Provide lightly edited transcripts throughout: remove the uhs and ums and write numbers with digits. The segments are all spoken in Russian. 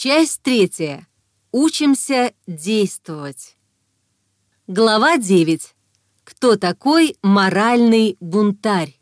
Часть 3. Учимся действовать. Глава 9. Кто такой моральный бунтарь?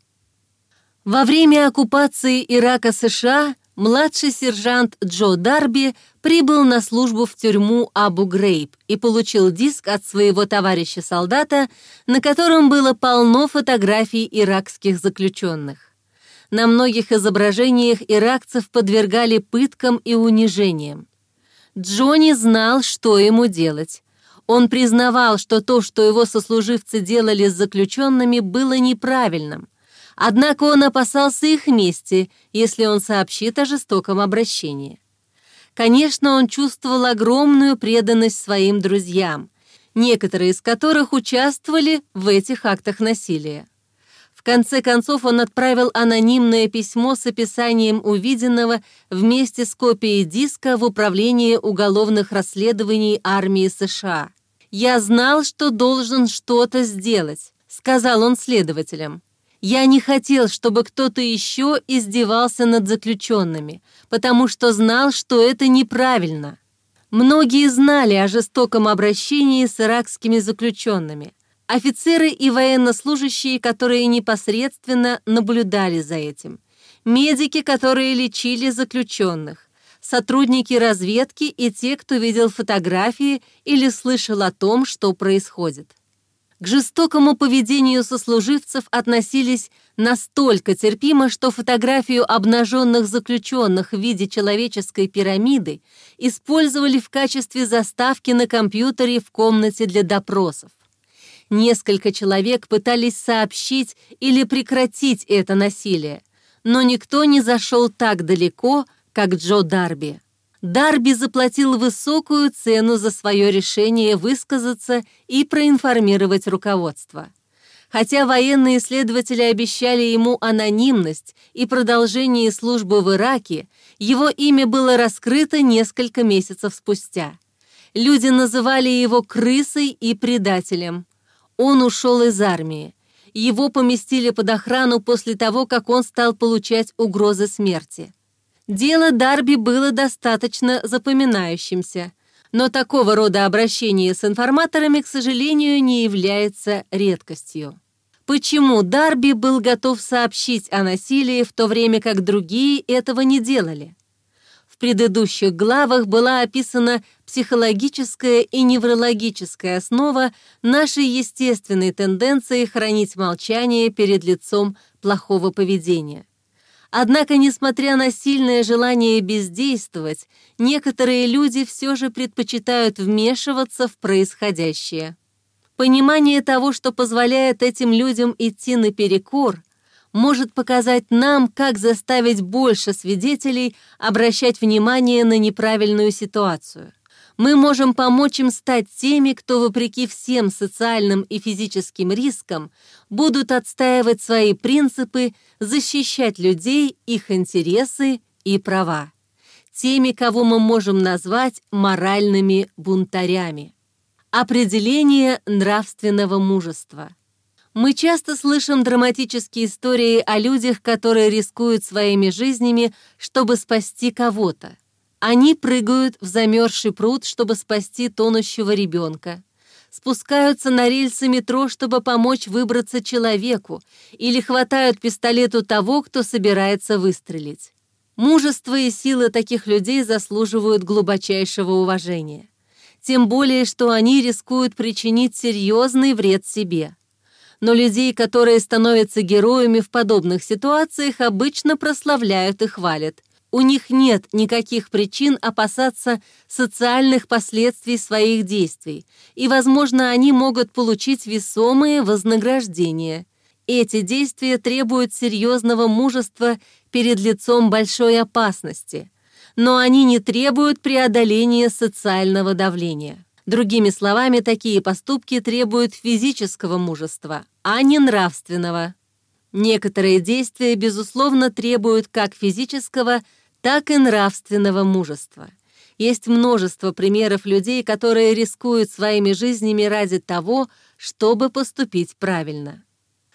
Во время оккупации Ирака США младший сержант Джо Дарби прибыл на службу в тюрьму Абу-Грейб и получил диск от своего товарища-солдата, на котором было полно фотографий иракских заключенных. На многих изображениях иракцев подвергали пыткам и унижениям. Джонни знал, что ему делать. Он признавал, что то, что его сослуживцы делали с заключенными, было неправильным. Однако он опасался их мести, если он сообщит о жестоком обращении. Конечно, он чувствовал огромную преданность своим друзьям, некоторые из которых участвовали в этих актах насилия. В конце концов, он отправил анонимное письмо с описанием увиденного вместе с копией диска в Управление уголовных расследований армии США. «Я знал, что должен что-то сделать», — сказал он следователям. «Я не хотел, чтобы кто-то еще издевался над заключенными, потому что знал, что это неправильно». Многие знали о жестоком обращении с иракскими заключенными. Офицеры и военнослужащие, которые непосредственно наблюдали за этим, медики, которые лечили заключенных, сотрудники разведки и те, кто видел фотографии или слышал о том, что происходит. К жестокому поведению сослуживцев относились настолько терпимо, что фотографию обнаженных заключенных в виде человеческой пирамиды использовали в качестве заставки на компьютере в комнате для допросов. Несколько человек пытались сообщить или прекратить это насилие, но никто не зашел так далеко, как Джо Дарби. Дарби заплатил высокую цену за свое решение высказаться и проинформировать руководство. Хотя военные следователи обещали ему анонимность и продолжение службы в Ираке, его имя было раскрыто несколько месяцев спустя. Люди называли его крысой и предателем. Он ушел из армии. Его поместили под охрану после того, как он стал получать угрозы смерти. Дело Дарби было достаточно запоминающимся, но такого рода обращение с информаторами, к сожалению, не является редкостью. Почему Дарби был готов сообщить о насилии, в то время как другие этого не делали? В предыдущих главах была описана психологическая и неврологическая основа нашей естественной тенденции хранить молчание перед лицом плохого поведения. Однако, несмотря на сильное желание бездействовать, некоторые люди все же предпочитают вмешиваться в происходящее. Понимание того, что позволяет этим людям идти наперекор, может показать нам, как заставить больше свидетелей обращать внимание на неправильную ситуацию. Мы можем помочь им стать теми, кто, вопреки всем социальным и физическим рискам, будут отстаивать свои принципы, защищать людей, их интересы и права. Теми, кого мы можем назвать моральными бунтарями. Определение нравственного мужества. Мы часто слышим драматические истории о людях, которые рискуют своими жизнями, чтобы спасти кого-то. Они прыгают в замерзший пруд, чтобы спасти тонущего ребенка, спускаются на рельсы метро, чтобы помочь выбраться человеку, или хватают пистолет у того, кто собирается выстрелить. Мужество и сила таких людей заслуживают глубочайшего уважения. Тем более, что они рискуют причинить серьезный вред себе. Но людей, которые становятся героями в подобных ситуациях, обычно прославляют и хвалят. У них нет никаких причин опасаться социальных последствий своих действий, и, возможно, они могут получить весомые вознаграждения. Эти действия требуют серьезного мужества перед лицом большой опасности, но они не требуют преодоления социального давления. Другими словами, такие поступки требуют физического мужества, а не нравственного. Некоторые действия, безусловно, требуют как физического, так и нравственного мужества. Есть множество примеров людей, которые рискуют своими жизнями ради того, чтобы поступить правильно.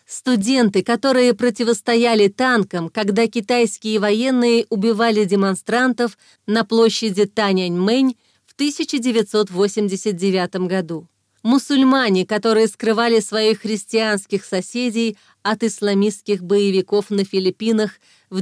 Студенты, которые противостояли танкам, когда китайские военные убивали демонстрантов на площади Тяньаньмэнь в 1989 году. Мусульмане, которые скрывали своих христианских соседей от исламистских боевиков на Филиппинах в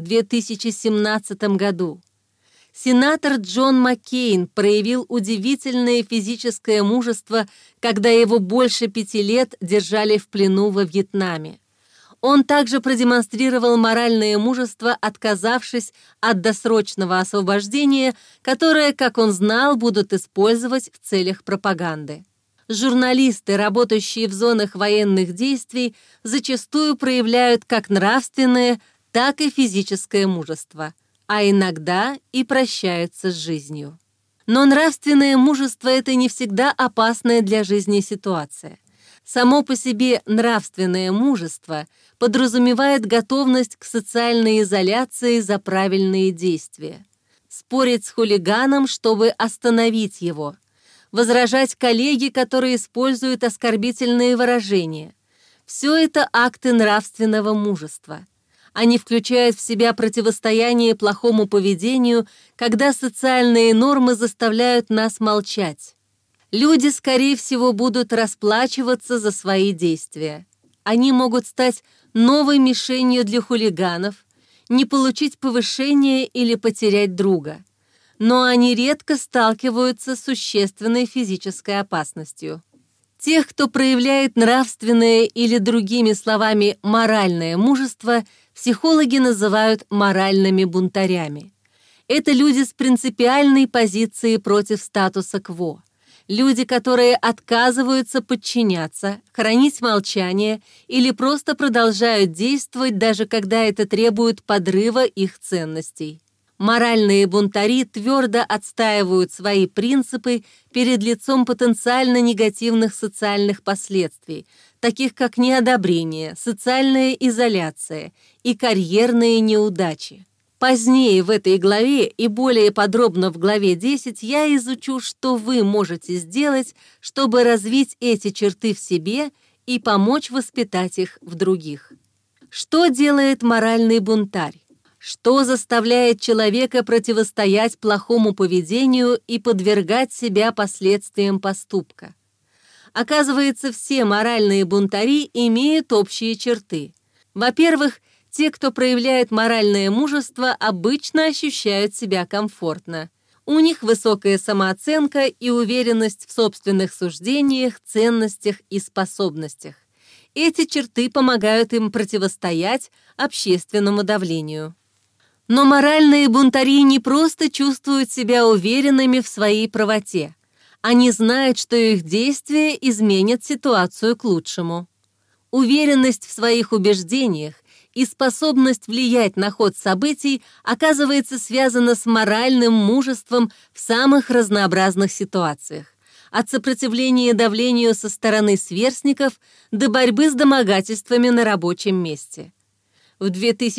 2017 году. Сенатор Джон Маккейн проявил удивительное физическое мужество, когда его больше 5 лет держали в плену во Вьетнаме. Он также продемонстрировал моральное мужество, отказавшись от досрочного освобождения, которое, как он знал, будут использовать в целях пропаганды. Журналисты, работающие в зонах военных действий, зачастую проявляют как нравственное, так и физическое мужество, а иногда и прощаются с жизнью. Но нравственное мужество – это не всегда опасная для жизни ситуация. Само по себе нравственное мужество подразумевает готовность к социальной изоляции за правильные действия. Спорить с хулиганом, чтобы остановить его. Возражать коллеге, которые используют оскорбительные выражения. Все это акты нравственного мужества. Они включают в себя противостояние плохому поведению, когда социальные нормы заставляют нас молчать. Люди, скорее всего, будут расплачиваться за свои действия. Они могут стать новой мишенью для хулиганов, не получить повышение или потерять друга. Но они редко сталкиваются с существенной физической опасностью. Тех, кто проявляет нравственное или, другими словами, моральное мужество, психологи называют моральными бунтарями. Это люди с принципиальной позицией против статуса кво. Люди, которые отказываются подчиняться, хранить молчание или просто продолжают действовать, даже когда это требует подрыва их ценностей. Моральные бунтари твердо отстаивают свои принципы перед лицом потенциально негативных социальных последствий, таких как неодобрение, социальная изоляция и карьерные неудачи. Позднее в этой главе и более подробно в главе 10 я изучу, что вы можете сделать, чтобы развить эти черты в себе и помочь воспитать их в других. Что делает моральный бунтарь? Что заставляет человека противостоять плохому поведению и подвергать себя последствиям поступка? Оказывается, все моральные бунтари имеют общие черты. Во-первых, те, кто проявляет моральное мужество, обычно ощущают себя комфортно. У них высокая самооценка и уверенность в собственных суждениях, ценностях и способностях. Эти черты помогают им противостоять общественному давлению. Но моральные бунтари не просто чувствуют себя уверенными в своей правоте. Они знают, что их действия изменят ситуацию к лучшему. Уверенность в своих убеждениях и способность влиять на ход событий оказывается связана с моральным мужеством в самых разнообразных ситуациях. От сопротивления давлению со стороны сверстников до борьбы с домогательствами на рабочем месте. В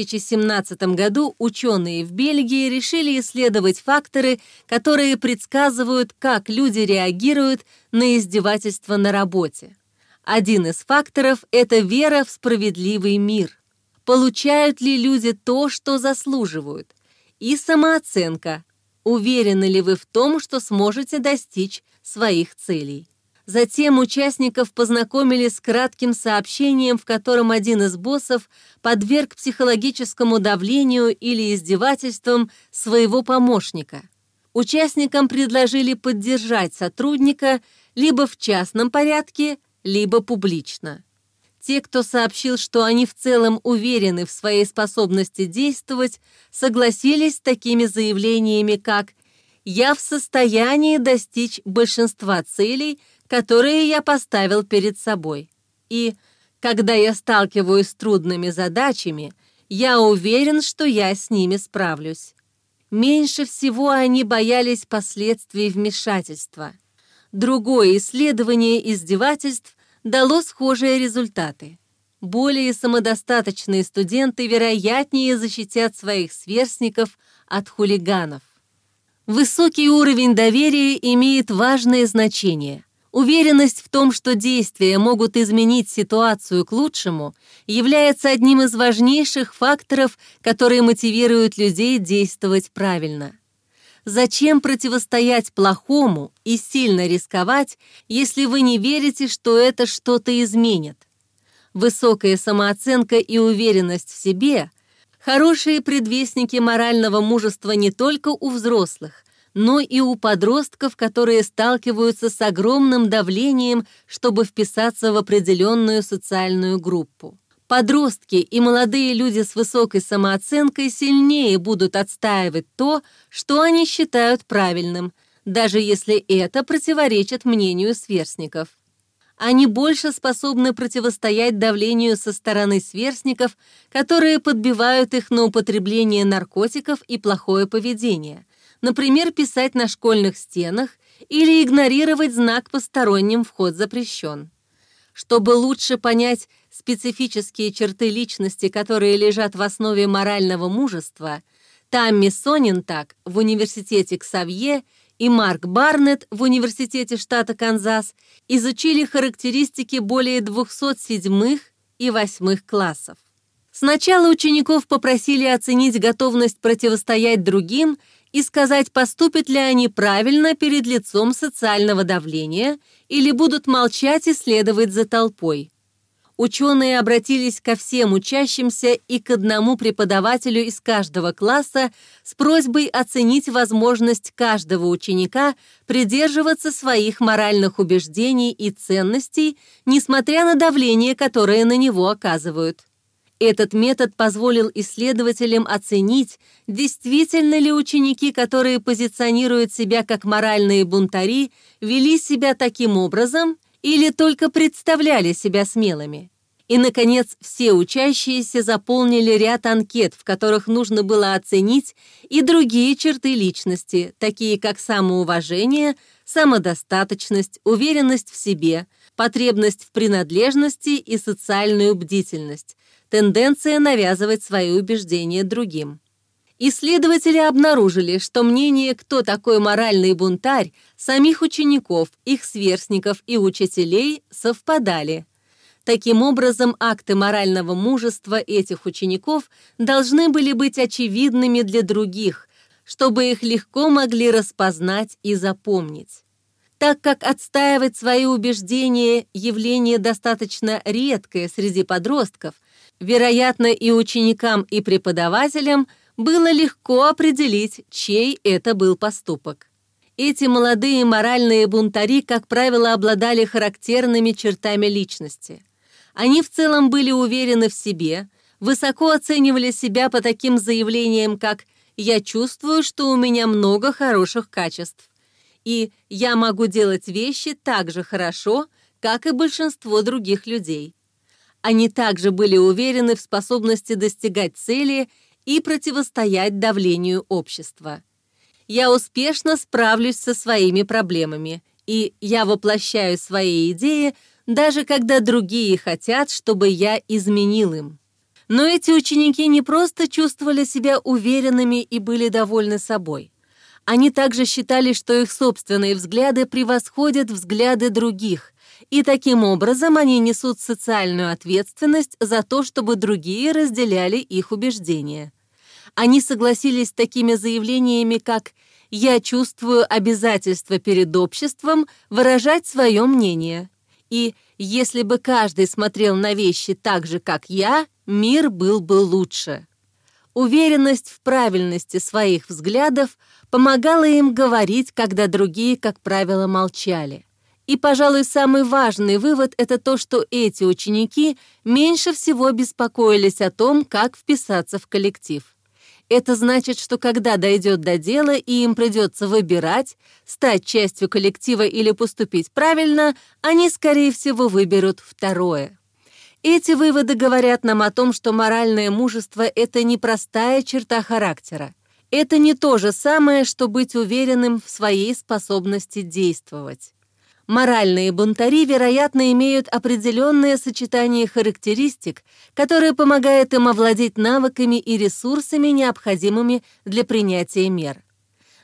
2017 году ученые в Бельгии решили исследовать факторы, которые предсказывают, как люди реагируют на издевательства на работе. Один из факторов – это вера в справедливый мир. Получают ли люди то, что заслуживают? И самооценка. Уверены ли вы в том, что сможете достичь своих целей? Затем участников познакомили с кратким сообщением, в котором один из боссов подверг психологическому давлению или издевательствам своего помощника. Участникам предложили поддержать сотрудника либо в частном порядке, либо публично. Те, кто сообщил, что они в целом уверены в своей способности действовать, согласились с такими заявлениями, как «Я в состоянии достичь большинства целей, которые я поставил перед собой». И «Когда я сталкиваюсь с трудными задачами, я уверен, что я с ними справлюсь». Меньше всего они боялись последствий вмешательства. Другое исследование издевательств дало схожие результаты. Более самодостаточные студенты вероятнее защитят своих сверстников от хулиганов. Высокий уровень доверия имеет важное значение. Уверенность в том, что действия могут изменить ситуацию к лучшему, является одним из важнейших факторов, которые мотивируют людей действовать правильно. Зачем противостоять плохому и сильно рисковать, если вы не верите, что это что-то изменит? Высокая самооценка и уверенность в себе – хорошие предвестники морального мужества не только у взрослых, но и у подростков, которые сталкиваются с огромным давлением, чтобы вписаться в определенную социальную группу. Подростки и молодые люди с высокой самооценкой сильнее будут отстаивать то, что они считают правильным, даже если это противоречит мнению сверстников. Они больше способны противостоять давлению со стороны сверстников, которые подбивают их на употребление наркотиков и плохое поведение, например, писать на школьных стенах или игнорировать знак «Посторонним вход запрещен». Чтобы лучше понять специфические черты личности, которые лежат в основе морального мужества, Тамми Сонентак в университете Ксавье и Марк Барнетт в университете штата Канзас изучили характеристики более 207 и 8 классов. Сначала учеников попросили оценить готовность противостоять другим и сказать, поступят ли они правильно перед лицом социального давления или будут молчать и следовать за толпой. Ученые обратились ко всем учащимся и к одному преподавателю из каждого класса с просьбой оценить возможность каждого ученика придерживаться своих моральных убеждений и ценностей, несмотря на давление, которое на него оказывают. Этот метод позволил исследователям оценить, действительно ли ученики, которые позиционируют себя как моральные бунтари, вели себя таким образом или только представляли себя смелыми. И, наконец, все учащиеся заполнили ряд анкет, в которых нужно было оценить и другие черты личности, такие как самоуважение, самодостаточность, уверенность в себе, потребность в принадлежности и социальную бдительность, тенденция навязывать свои убеждения другим. Исследователи обнаружили, что мнение, кто такой моральный бунтарь, самих учеников, их сверстников и учителей совпадали. Таким образом, акты морального мужества этих учеников должны были быть очевидными для других, чтобы их легко могли распознать и запомнить. Так как отстаивать свои убеждения – явление достаточно редкое среди подростков, вероятно, и ученикам, и преподавателям было легко определить, чей это был поступок. Эти молодые моральные бунтари, как правило, обладали характерными чертами личности. Они в целом были уверены в себе, высоко оценивали себя по таким заявлениям, как «я чувствую, что у меня много хороших качеств» и «я могу делать вещи так же хорошо, как и большинство других людей». Они также были уверены в способности достигать цели и противостоять давлению общества. «Я успешно справлюсь со своими проблемами, и я воплощаю свои идеи, даже когда другие хотят, чтобы я изменил им». Но эти ученики не просто чувствовали себя уверенными и были довольны собой. Они также считали, что их собственные взгляды превосходят взгляды других, и таким образом они несут социальную ответственность за то, чтобы другие разделяли их убеждения. Они согласились с такими заявлениями, как «я чувствую обязательство перед обществом выражать свое мнение», и «если бы каждый смотрел на вещи так же, как я, мир был бы лучше». Уверенность в правильности своих взглядов помогала им говорить, когда другие, как правило, молчали. И, пожалуй, самый важный вывод – это то, что эти ученики меньше всего беспокоились о том, как вписаться в коллектив. Это значит, что когда дойдет до дела и им придется выбирать, стать частью коллектива или поступить правильно, они, скорее всего, выберут второе. Эти выводы говорят нам о том, что моральное мужество – это не простая черта характера. Это не то же самое, что быть уверенным в своей способности действовать. Моральные бунтари, вероятно, имеют определенное сочетание характеристик, которое помогает им овладеть навыками и ресурсами, необходимыми для принятия мер.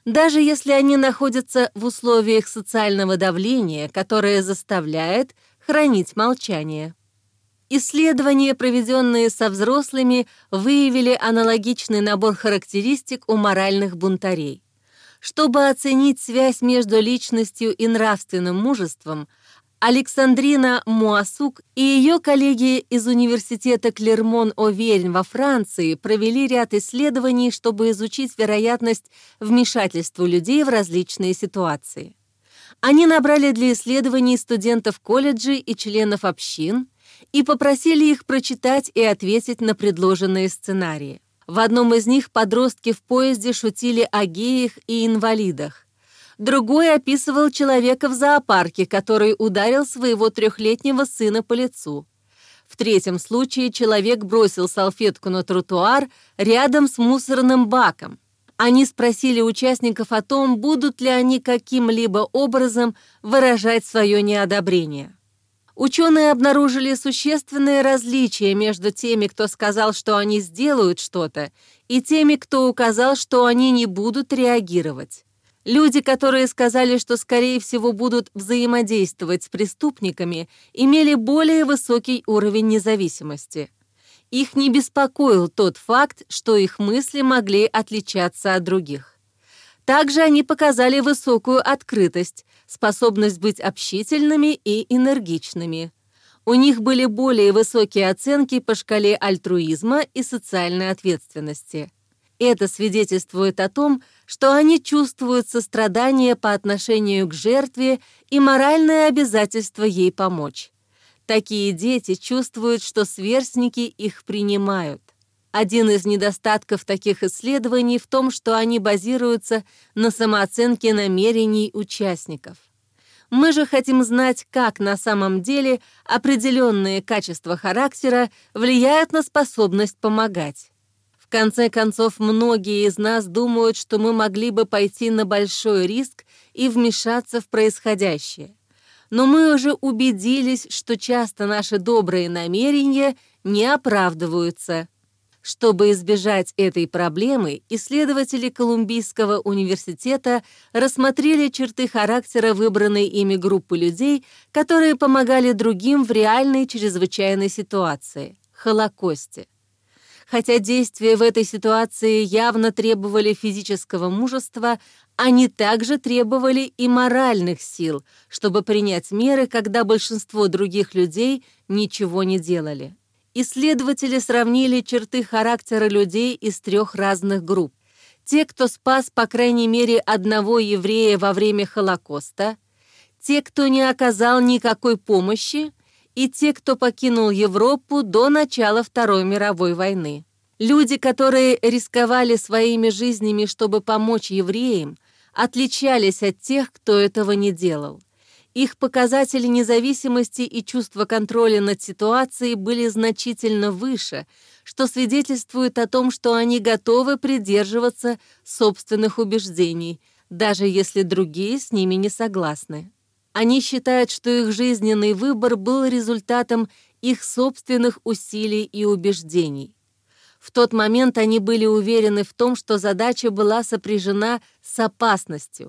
даже если они находятся в условиях социального давления, которое заставляет хранить молчание. Исследования, проведенные со взрослыми, выявили аналогичный набор характеристик у моральных бунтарей. Чтобы оценить связь между личностью и нравственным мужеством, Александрина Муасук и ее коллеги из университета Клермон-Овернь во Франции провели ряд исследований, чтобы изучить вероятность вмешательства людей в различные ситуации. Они набрали для исследований студентов колледжей и членов общин и попросили их прочитать и ответить на предложенные сценарии. В одном из них подростки в поезде шутили о геях и инвалидах. Другой описывал человека в зоопарке, который ударил своего 3-летнего сына по лицу. В третьем случае человек бросил салфетку на тротуар рядом с мусорным баком. Они спросили участников о том, будут ли они каким-либо образом выражать свое неодобрение. Ученые обнаружили существенные различия между теми, кто сказал, что они сделают что-то, и теми, кто указал, что они не будут реагировать. Люди, которые сказали, что, скорее всего, будут взаимодействовать с преступниками, имели более высокий уровень независимости. Их не беспокоил тот факт, что их мысли могли отличаться от других. Также они показали высокую открытость, способность быть общительными и энергичными. У них были более высокие оценки по шкале альтруизма и социальной ответственности. Это свидетельствует о том, что они чувствуют сострадание по отношению к жертве и моральное обязательство ей помочь. Такие дети чувствуют, что сверстники их принимают. Один из недостатков таких исследований в том, что они базируются на самооценке намерений участников. Мы же хотим знать, как на самом деле определенные качества характера влияют на способность помогать. В конце концов, многие из нас думают, что мы могли бы пойти на большой риск и вмешаться в происходящее. Но мы уже убедились, что часто наши добрые намерения не оправдываются. Чтобы избежать этой проблемы, исследователи Колумбийского университета рассмотрели черты характера выбранной ими группы людей, которые помогали другим в реальной чрезвычайной ситуации – Холокосте. Хотя действия в этой ситуации явно требовали физического мужества, они также требовали и моральных сил, чтобы принять меры, когда большинство других людей ничего не делали. Исследователи сравнили черты характера людей из 3 разных групп. Те, кто спас по крайней мере одного еврея во время Холокоста, те, кто не оказал никакой помощи, и те, кто покинул Европу до начала Второй мировой войны. Люди, которые рисковали своими жизнями, чтобы помочь евреям, отличались от тех, кто этого не делал. Их показатели независимости и чувства контроля над ситуацией были значительно выше, что свидетельствует о том, что они готовы придерживаться собственных убеждений, даже если другие с ними не согласны. Они считают, что их жизненный выбор был результатом их собственных усилий и убеждений. В тот момент они были уверены в том, что задача была сопряжена с опасностью.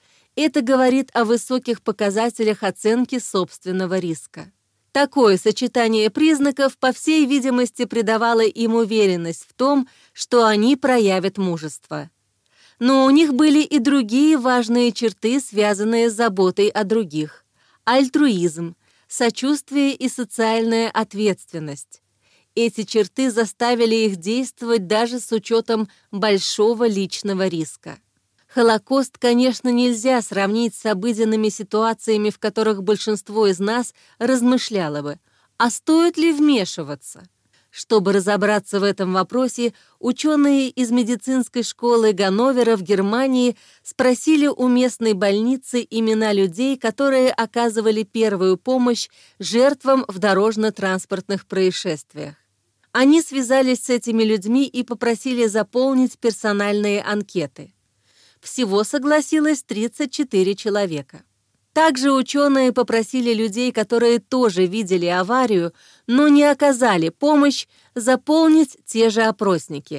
Это говорит о высоких показателях оценки собственного риска. Такое сочетание признаков, по всей видимости, придавало им уверенность в том, что они проявят мужество. Но у них были и другие важные черты, связанные с заботой о других. Альтруизм, сочувствие и социальная ответственность. Эти черты заставили их действовать даже с учетом большого личного риска. Холокост, конечно, нельзя сравнить с обыденными ситуациями, в которых большинство из нас размышляло бы, а стоит ли вмешиваться? Чтобы разобраться в этом вопросе, ученые из медицинской школы Ганновера в Германии спросили у местной больницы имена людей, которые оказывали первую помощь жертвам в дорожно-транспортных происшествиях. Они связались с этими людьми и попросили заполнить персональные анкеты. Всего согласилось 34 человека. Также ученые попросили людей, которые тоже видели аварию, но не оказали помощь, заполнить те же опросники.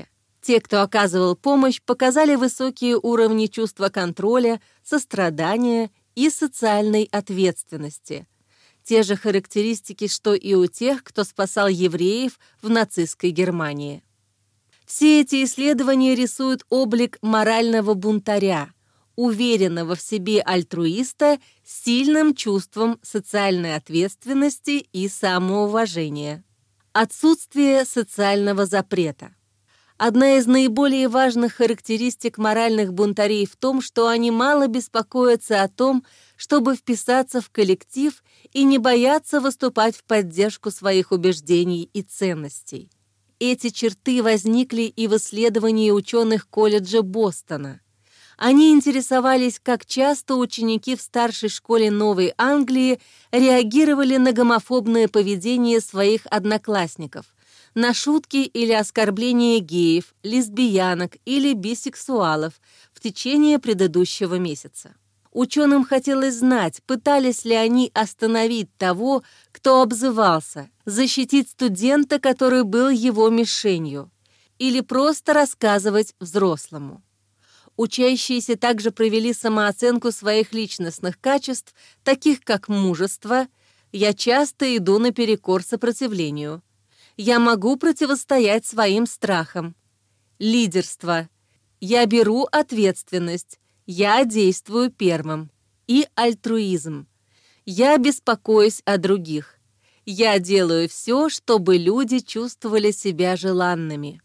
Те, кто оказывал помощь, показали высокие уровни чувства контроля, сострадания и социальной ответственности. Те же характеристики, что и у тех, кто спасал евреев в нацистской Германии. Все эти исследования рисуют облик морального бунтаря, уверенного в себе альтруиста с сильным чувством социальной ответственности и самоуважения. Отсутствие социального запрета. Одна из наиболее важных характеристик моральных бунтарей в том, что они мало беспокоятся о том, чтобы вписаться в коллектив и не боятся выступать в поддержку своих убеждений и ценностей. Эти черты возникли и в исследовании ученых колледжа Бостона. Они интересовались, как часто ученики в старшей школе Новой Англии реагировали на гомофобное поведение своих одноклассников, на шутки или оскорбления геев, лесбиянок или бисексуалов в течение предыдущего месяца. Ученым хотелось знать, пытались ли они остановить того, кто обзывался, защитить студента, который был его мишенью, или просто рассказывать взрослому. Учащиеся также провели самооценку своих личностных качеств, таких как мужество, «я часто иду наперекор сопротивлению», «я могу противостоять своим страхам», лидерство, «я беру ответственность», «я действую первым» и альтруизм, «я беспокоюсь о других», «я делаю все, чтобы люди чувствовали себя желанными».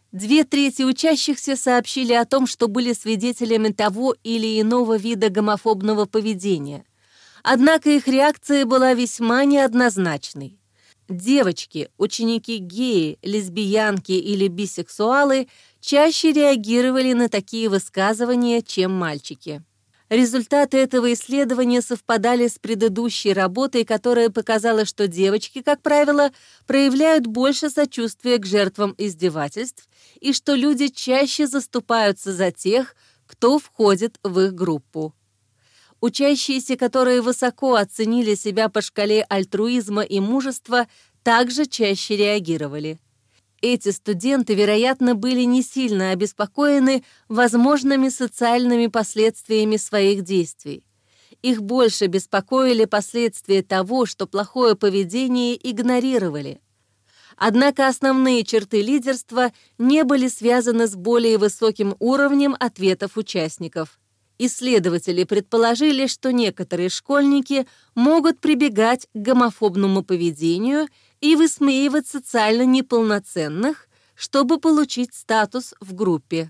2/3 учащихся сообщили о том, что были свидетелями того или иного вида гомофобного поведения. Однако их реакция была весьма неоднозначной. Девочки, ученики геи, лесбиянки или бисексуалы чаще реагировали на такие высказывания, чем мальчики. Результаты этого исследования совпадали с предыдущей работой, которая показала, что девочки, как правило, проявляют больше сочувствия к жертвам издевательств и что люди чаще заступаются за тех, кто входит в их группу. Учащиеся, которые высоко оценили себя по шкале альтруизма и мужества, также чаще реагировали. Эти студенты, вероятно, были не сильно обеспокоены возможными социальными последствиями своих действий. Их больше беспокоили последствия того, что плохое поведение игнорировали. Однако основные черты лидерства не были связаны с более высоким уровнем ответов участников. Исследователи предположили, что некоторые школьники могут прибегать к гомофобному поведению и высмеивать социально неполноценных, чтобы получить статус в группе.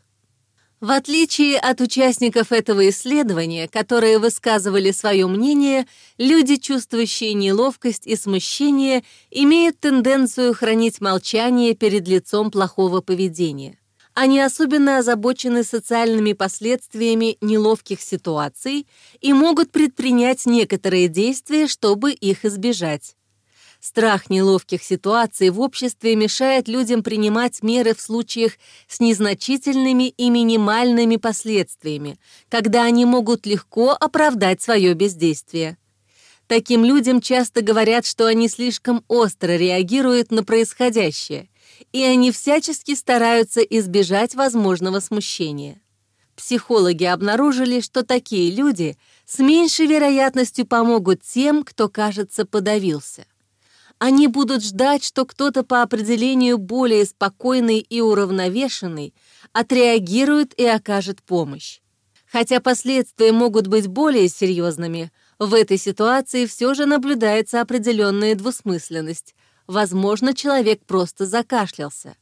В отличие от участников этого исследования, которые высказывали свое мнение, люди, чувствующие неловкость и смущение, имеют тенденцию хранить молчание перед лицом плохого поведения. Они особенно озабочены социальными последствиями неловких ситуаций и могут предпринять некоторые действия, чтобы их избежать. Страх неловких ситуаций в обществе мешает людям принимать меры в случаях с незначительными и минимальными последствиями, когда они могут легко оправдать свое бездействие. Таким людям часто говорят, что они слишком остро реагируют на происходящее, и они всячески стараются избежать возможного смущения. Психологи обнаружили, что такие люди с меньшей вероятностью помогут тем, кто, кажется, подавился. Они будут ждать, что кто-то по определению более спокойный и уравновешенный отреагирует и окажет помощь. Хотя последствия могут быть более серьезными, в этой ситуации все же наблюдается определенная двусмысленность. Возможно, человек просто закашлялся.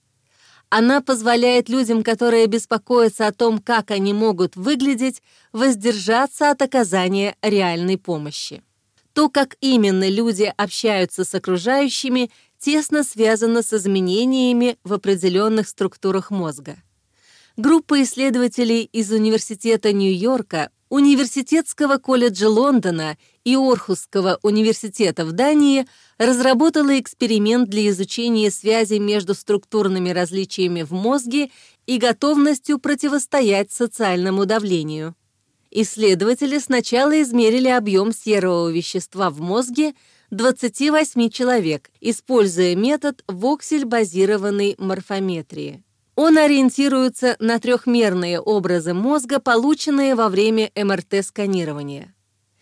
Она позволяет людям, которые беспокоятся о том, как они могут выглядеть, воздержаться от оказания реальной помощи. То, как именно люди общаются с окружающими, тесно связано с изменениями в определенных структурах мозга. Группа исследователей из Университета Нью-Йорка, Университетского колледжа Лондона и Орхусского университета в Дании разработала эксперимент для изучения связи между структурными различиями в мозге и готовностью противостоять социальному давлению. Исследователи сначала измерили объем серого вещества в мозге 28 человек, используя метод воксель-базированной морфометрии. Он ориентируется на трехмерные образы мозга, полученные во время МРТ-сканирования.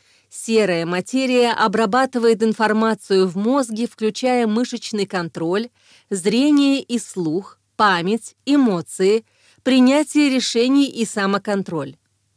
Серая материя обрабатывает информацию в мозге, включая мышечный контроль, зрение и слух, память, эмоции, принятие решений и самоконтроль.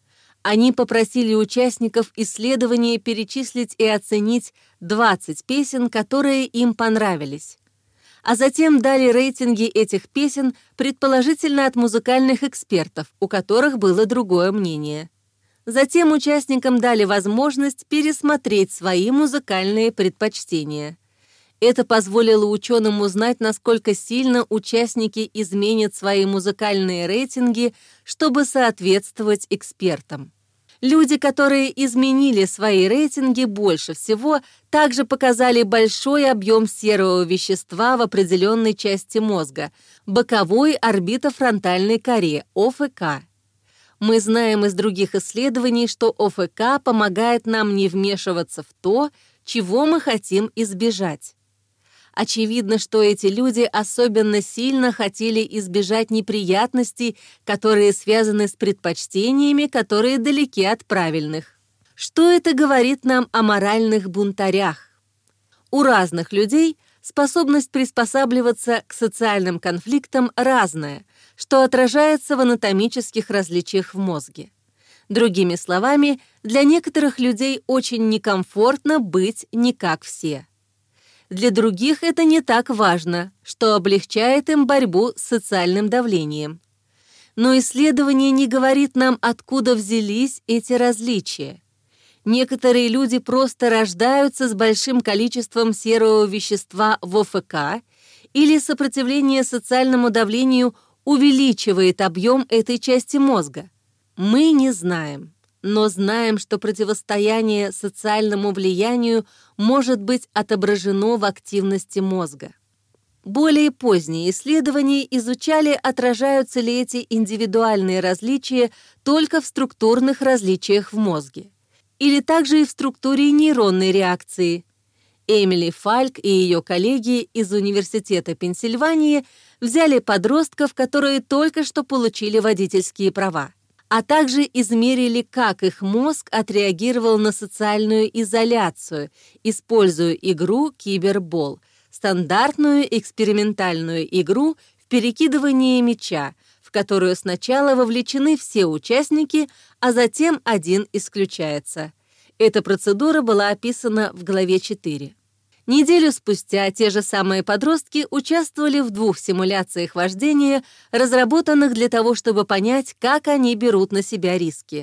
Они попросили участников исследования перечислить и оценить 20 песен, которые им понравились, а затем дали рейтинги этих песен, предположительно от музыкальных экспертов, у которых было другое мнение. Затем участникам дали возможность пересмотреть свои музыкальные предпочтения. Это позволило ученым узнать, насколько сильно участники изменят свои музыкальные рейтинги, чтобы соответствовать экспертам. Люди, которые изменили свои рейтинги больше всего, также показали большой объем серого вещества в определенной части мозга – боковой орбитофронтальной коре, ОФК. Мы знаем из других исследований, что ОФК помогает нам не вмешиваться в то, чего мы хотим избежать. Очевидно, что эти люди особенно сильно хотели избежать неприятностей, которые связаны с предпочтениями, которые далеки от правильных. Что это говорит нам о моральных бунтарях? У разных людей способность приспосабливаться к социальным конфликтам разная, что отражается в анатомических различиях в мозге. Другими словами, для некоторых людей очень некомфортно быть не как все. Для других это не так важно, что облегчает им борьбу с социальным давлением. Но исследование не говорит нам, откуда взялись эти различия. Некоторые люди просто рождаются с большим количеством серого вещества в ОФК, или сопротивление социальному давлению увеличивает объем этой части мозга. Мы не знаем. Но знаем, что противостояние социальному влиянию может быть отображено в активности мозга. Более поздние исследования изучали, отражаются ли эти индивидуальные различия только в структурных различиях в мозге, или также и в структуре нейронной реакции. Эмили Фальк и ее коллеги из Университета Пенсильвании взяли подростков, которые только что получили водительские права, а также измерили, как их мозг отреагировал на социальную изоляцию, используя игру «Кибербол», стандартную экспериментальную игру в перекидывании мяча, в которую сначала вовлечены все участники, а затем один исключается. Эта процедура была описана в главе 4. Неделю спустя те же самые подростки участвовали в 2 симуляциях вождения, разработанных для того, чтобы понять, как они берут на себя риски.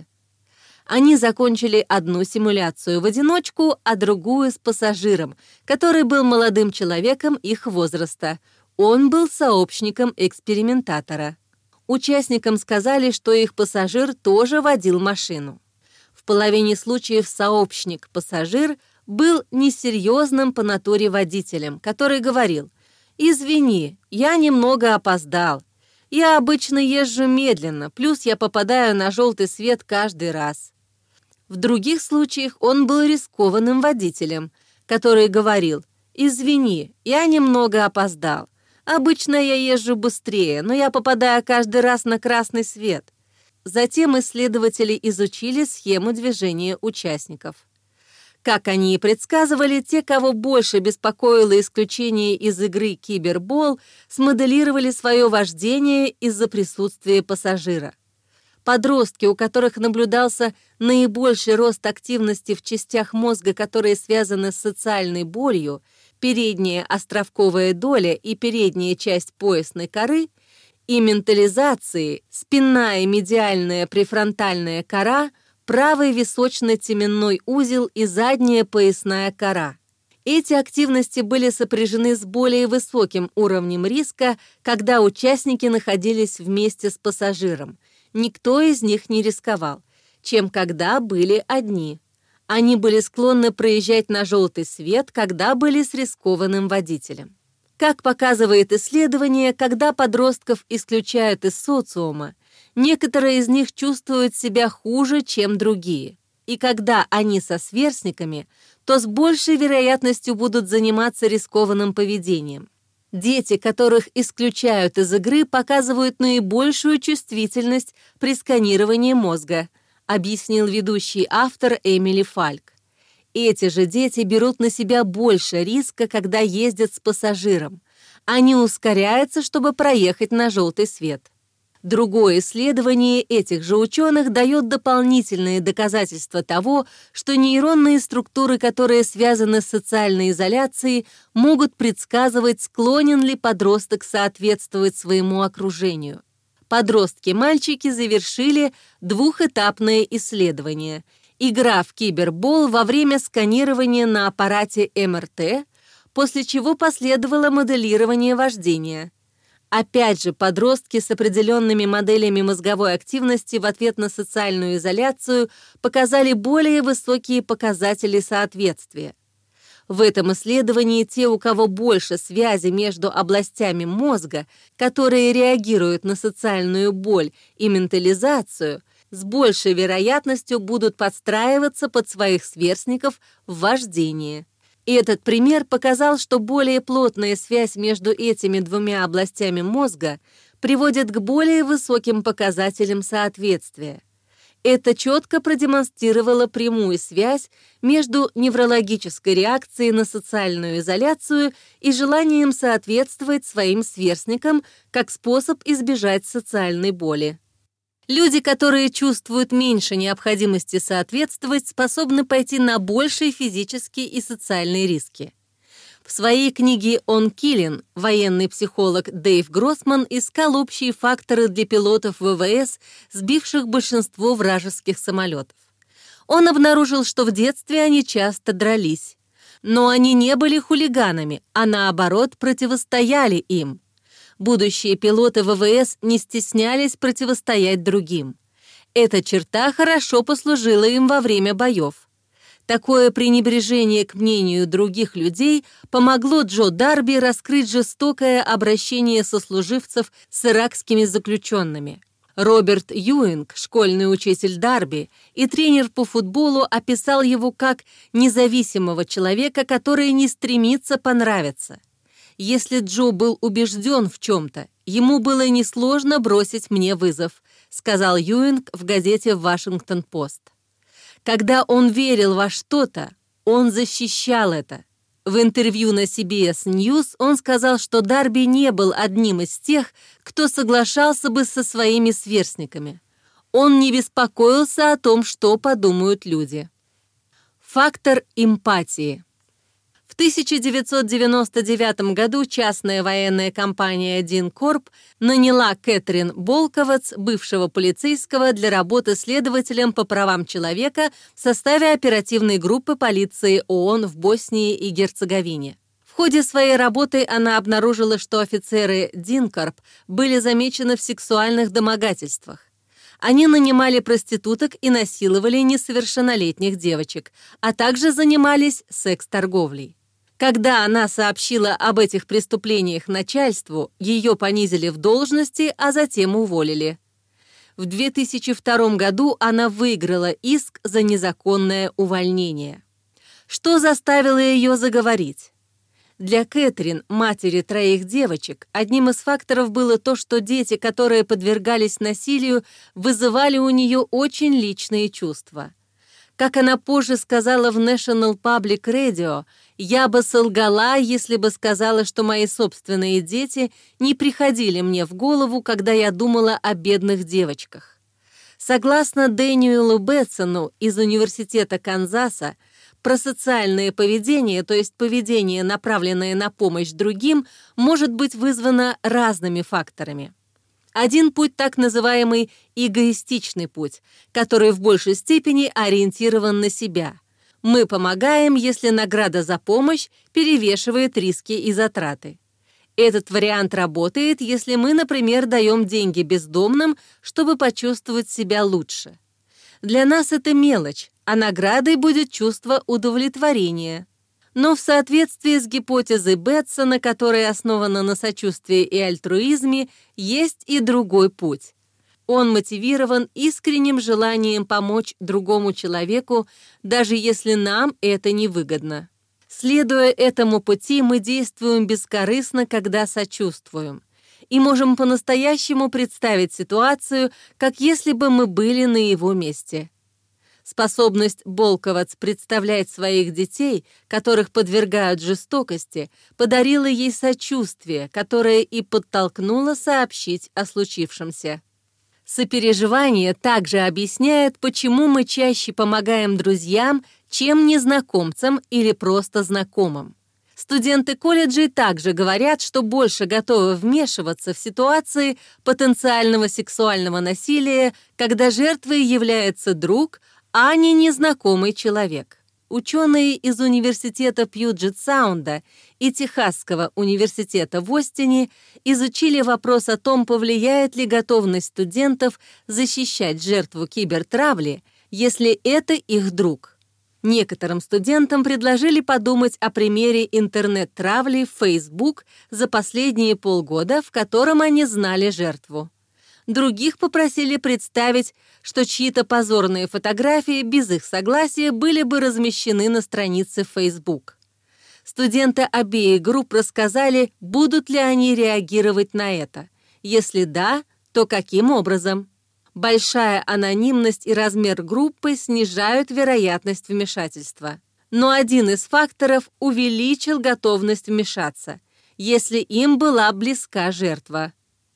Они закончили одну симуляцию в одиночку, а другую с пассажиром, который был молодым человеком их возраста. Он был сообщником экспериментатора. Участникам сказали, что их пассажир тоже водил машину. В половине случаев сообщник-пассажир был несерьезным по натуре водителем, который говорил: «Извини, я немного опоздал. Я обычно езжу медленно, плюс я попадаю на желтый свет каждый раз». В других случаях он был рискованным водителем, который говорил: «Извини, я немного опоздал. Обычно я езжу быстрее, но я попадаю каждый раз на красный свет». Затем исследователи изучили схему движения участников. Как они и предсказывали, те, кого больше беспокоило исключение из игры «Кибербол», смоделировали свое вождение из-за присутствия пассажира. Подростки, у которых наблюдался наибольший рост активности в частях мозга, которые связаны с социальной болью, передняя островковая доля и передняя часть поясной коры, и ментализации, спинная и медиальная префронтальная кора, правый височно-теменной узел и задняя поясная кора. Эти активности были сопряжены с более высоким уровнем риска, когда участники находились вместе с пассажиром. Никто из них не рисковал, чем когда были одни. Они были склонны проезжать на желтый свет, когда были с рискованным водителем. Как показывает исследование, когда подростков исключают из социума, некоторые из них чувствуют себя хуже, чем другие. И когда они со сверстниками, то с большей вероятностью будут заниматься рискованным поведением. Дети, которых исключают из игры, показывают наибольшую чувствительность при сканировании мозга, объяснил ведущий автор Эмили Фальк. Эти же дети берут на себя больше риска, когда ездят с пассажиром. Они ускоряются, чтобы проехать на желтый свет. Другое исследование этих же ученых дает дополнительные доказательства того, что нейронные структуры, которые связаны с социальной изоляцией, могут предсказывать, склонен ли подросток соответствовать своему окружению. Подростки-мальчики завершили двухэтапное исследование. Игра в кибербол во время сканирования на аппарате МРТ, после чего последовало моделирование вождения. Опять же, подростки с определенными моделями мозговой активности в ответ на социальную изоляцию показали более высокие показатели соответствия. В этом исследовании те, у кого больше связи между областями мозга, которые реагируют на социальную боль и ментализацию, с большей вероятностью будут подстраиваться под своих сверстников в вождении. И этот пример показал, что более плотная связь между этими двумя областями мозга приводит к более высоким показателям соответствия. Это четко продемонстрировало прямую связь между неврологической реакцией на социальную изоляцию и желанием соответствовать своим сверстникам как способ избежать социальной боли. Люди, которые чувствуют меньше необходимости соответствовать, способны пойти на большие физические и социальные риски. В своей книге «On Killing» военный психолог Дэйв Гроссман искал общие факторы для пилотов ВВС, сбивших большинство вражеских самолетов. Он обнаружил, что в детстве они часто дрались. Но они не были хулиганами, а наоборот противостояли им. Будущие пилоты ВВС не стеснялись противостоять другим. Эта черта хорошо послужила им во время боев. Такое пренебрежение к мнению других людей помогло Джо Дарби раскрыть жестокое обращение сослуживцев с иракскими заключенными. Роберт Юинг, школьный учитель Дарби и тренер по футболу, описал его как независимого человека, который не стремится понравиться. Если Джо был убежден в чем-то, ему было несложно бросить мне вызов, сказал Юинг в газете «Вашингтон-Пост». Когда он верил во что-то, он защищал это. В интервью на CBS News он сказал, что Дарби не был одним из тех, кто соглашался бы со своими сверстниками. Он не беспокоился о том, что подумают люди. Фактор эмпатии. В 1999 году частная военная компания «Динкорп» наняла Кэтрин Болковац, бывшего полицейского, для работы следователем по правам человека в составе оперативной группы полиции ООН в Боснии и Герцеговине. В ходе своей работы она обнаружила, что офицеры «Динкорп» были замечены в сексуальных домогательствах. Они нанимали проституток и насиловали несовершеннолетних девочек, а также занимались секс-торговлей. Когда она сообщила об этих преступлениях начальству, ее понизили в должности, а затем уволили. В 2002 году она выиграла иск за незаконное увольнение. Что заставило ее заговорить? Для Кэтрин, матери 3 девочек, одним из факторов было то, что дети, которые подвергались насилию, вызывали у нее очень личные чувства. Как она позже сказала в National Public Radio, «Я бы солгала, если бы сказала, что мои собственные дети не приходили мне в голову, когда я думала о бедных девочках». Согласно Дэниелу Бетсону из Университета Канзаса, просоциальное поведение, то есть поведение, направленное на помощь другим, может быть вызвано разными факторами. Один путь — так называемый эгоистичный путь, который в большей степени ориентирован на себя. Мы помогаем, если награда за помощь перевешивает риски и затраты. Этот вариант работает, если мы, например, даем деньги бездомным, чтобы почувствовать себя лучше. Для нас это мелочь, а наградой будет чувство удовлетворения. Но в соответствии с гипотезой Бетсона, которая основана на сочувствии и альтруизме, есть и другой путь. Он мотивирован искренним желанием помочь другому человеку, даже если нам это невыгодно. Следуя этому пути, мы действуем бескорыстно, когда сочувствуем, и можем по-настоящему представить ситуацию, как если бы мы были на его месте. Способность Болковац представлять своих детей, которых подвергают жестокости, подарила ей сочувствие, которое и подтолкнуло сообщить о случившемся. Сопереживание также объясняет, почему мы чаще помогаем друзьям, чем незнакомцам или просто знакомым. Студенты колледжей также говорят, что больше готовы вмешиваться в ситуации потенциального сексуального насилия, когда жертвой является друг, а не незнакомый человек. Ученые из университета Пьюджет-Саунда и Техасского университета в Остине изучили вопрос о том, повлияет ли готовность студентов защищать жертву кибертравли, если это их друг. Некоторым студентам предложили подумать о примере интернет-травли в Facebook за последние полгода, в котором они знали жертву. Других попросили представить, что чьи-то позорные фотографии без их согласия были бы размещены на странице Facebook. Студенты обеих групп рассказали, будут ли они реагировать на это. Если да, то каким образом? Большая анонимность и размер группы снижают вероятность вмешательства. Но один из факторов увеличил готовность вмешаться, если им была близка жертва.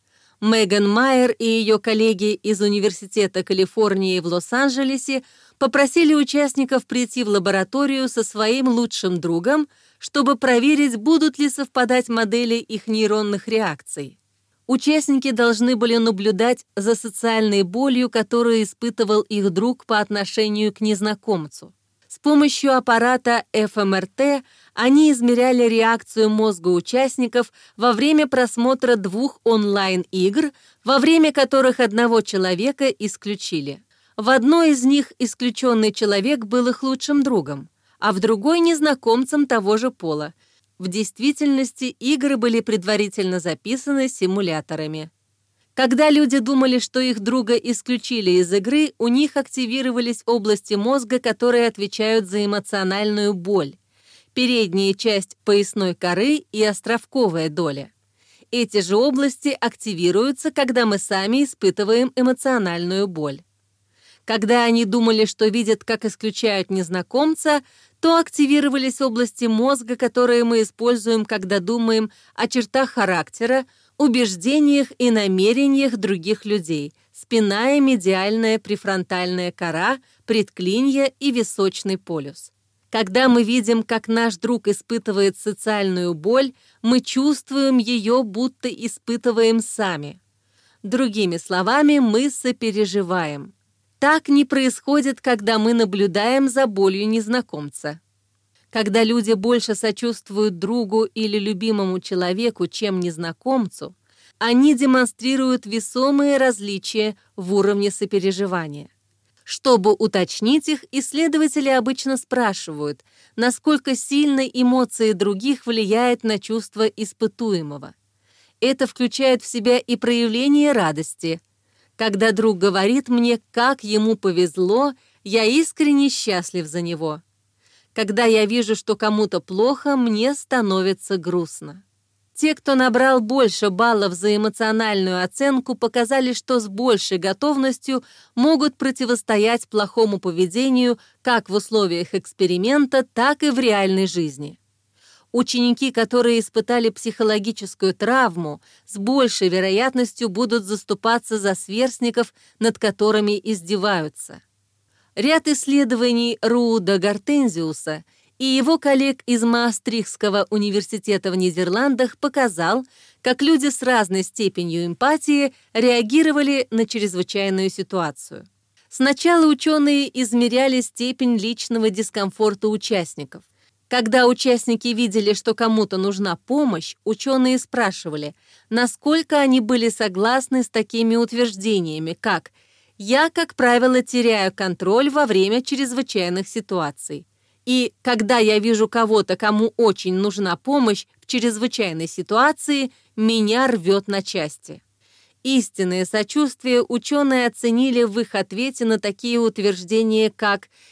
Меган Майер и ее коллеги из Университета Калифорнии в Лос-Анджелесе попросили участников прийти в лабораторию со своим лучшим другом, чтобы проверить, будут ли совпадать модели их нейронных реакций. Участники должны были наблюдать за социальной болью, которую испытывал их друг по отношению к незнакомцу. С помощью аппарата ФМРТ они измеряли реакцию мозга участников во время просмотра 2 онлайн-игр, во время которых одного человека исключили. В одной из них исключенный человек был их лучшим другом, а в другой — незнакомцем того же пола. В действительности игры были предварительно записаны симуляторами. Когда люди думали, что их друга исключили из игры, у них активировались области мозга, которые отвечают за эмоциональную боль. Передняя часть поясной коры и островковая доля. Эти же области активируются, когда мы сами испытываем эмоциональную боль. Когда они думали, что видят, как исключают незнакомца, то активировались области мозга, которые мы используем, когда думаем о чертах характера, убеждениях и намерениях других людей: спина и медиальная префронтальная кора, предклинья и височный полюс. Когда мы видим, как наш друг испытывает социальную боль, мы чувствуем ее, будто испытываем сами. Другими словами, мы сопереживаем. Так не происходит, когда мы наблюдаем за болью незнакомца. Когда люди больше сочувствуют другу или любимому человеку, чем незнакомцу, они демонстрируют весомые различия в уровне сопереживания. Чтобы уточнить их, исследователи обычно спрашивают, насколько сильно эмоции других влияют на чувство испытуемого. Это включает в себя и проявление радости. Когда друг говорит мне, как ему повезло, я искренне счастлив за него. Когда я вижу, что кому-то плохо, мне становится грустно. Те, кто набрал больше баллов за эмоциональную оценку, показали, что с большей готовностью могут противостоять плохому поведению как в условиях эксперимента, так и в реальной жизни. Ученики, которые испытали психологическую травму, с большей вероятностью будут заступаться за сверстников, над которыми издеваются. Ряд исследований Руда Гортензиуса и его коллег из Маастрихтского университета в Нидерландах показал, как люди с разной степенью эмпатии реагировали на чрезвычайную ситуацию. Сначала ученые измеряли степень личного дискомфорта участников. Когда участники видели, что кому-то нужна помощь, ученые спрашивали, насколько они были согласны с такими утверждениями, как «я, как правило, теряю контроль во время чрезвычайных ситуаций». И когда я вижу кого-то, кому очень нужна помощь в чрезвычайной ситуации, меня рвет на части. Истинное сочувствие ученые оценили в их ответе на такие утверждения, как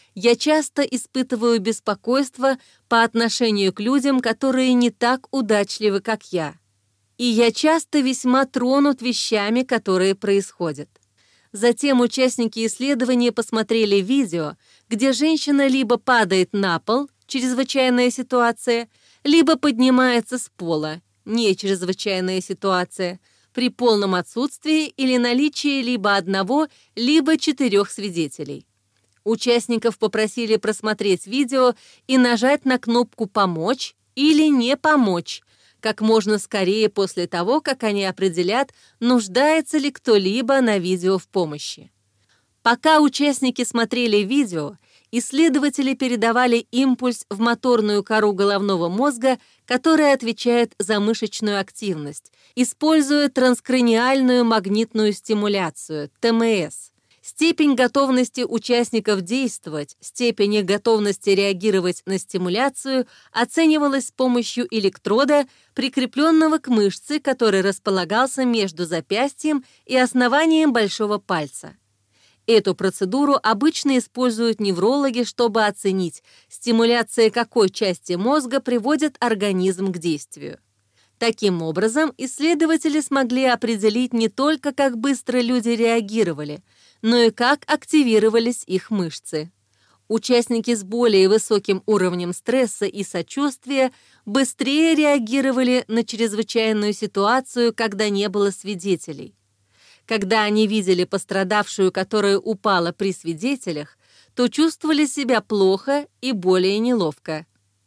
Я часто испытываю беспокойство по отношению к людям, которые не так удачливы, как я. И я часто весьма тронут вещами, которые происходят. Затем участники исследования посмотрели видео, где женщина либо падает на пол, чрезвычайная ситуация, либо поднимается с пола, не чрезвычайная ситуация, при полном отсутствии или наличии либо одного, либо 4 свидетелей. Участников попросили просмотреть видео и нажать на кнопку «Помочь» или «Не помочь» как можно скорее после того, как они определят, нуждается ли кто-либо на видео в помощи. Пока участники смотрели видео, исследователи передавали импульс в моторную кору головного мозга, которая отвечает за мышечную активность, используя транскраниальную магнитную стимуляцию, ТМС. Степень готовности участников действовать, степень их готовности реагировать на стимуляцию оценивалась с помощью электрода, прикрепленного к мышце, который располагался между запястьем и основанием большого пальца. Эту процедуру обычно используют неврологи, чтобы оценить, стимуляция какой части мозга приводит организм к действию. Таким образом, исследователи смогли определить не только, как быстро люди реагировали, но и как активировались их мышцы. Участники с более высоким уровнем стресса и сочувствия быстрее реагировали на чрезвычайную ситуацию, когда не было свидетелей. Когда они видели пострадавшую, которая упала при свидетелях, то чувствовали себя плохо и более неловко.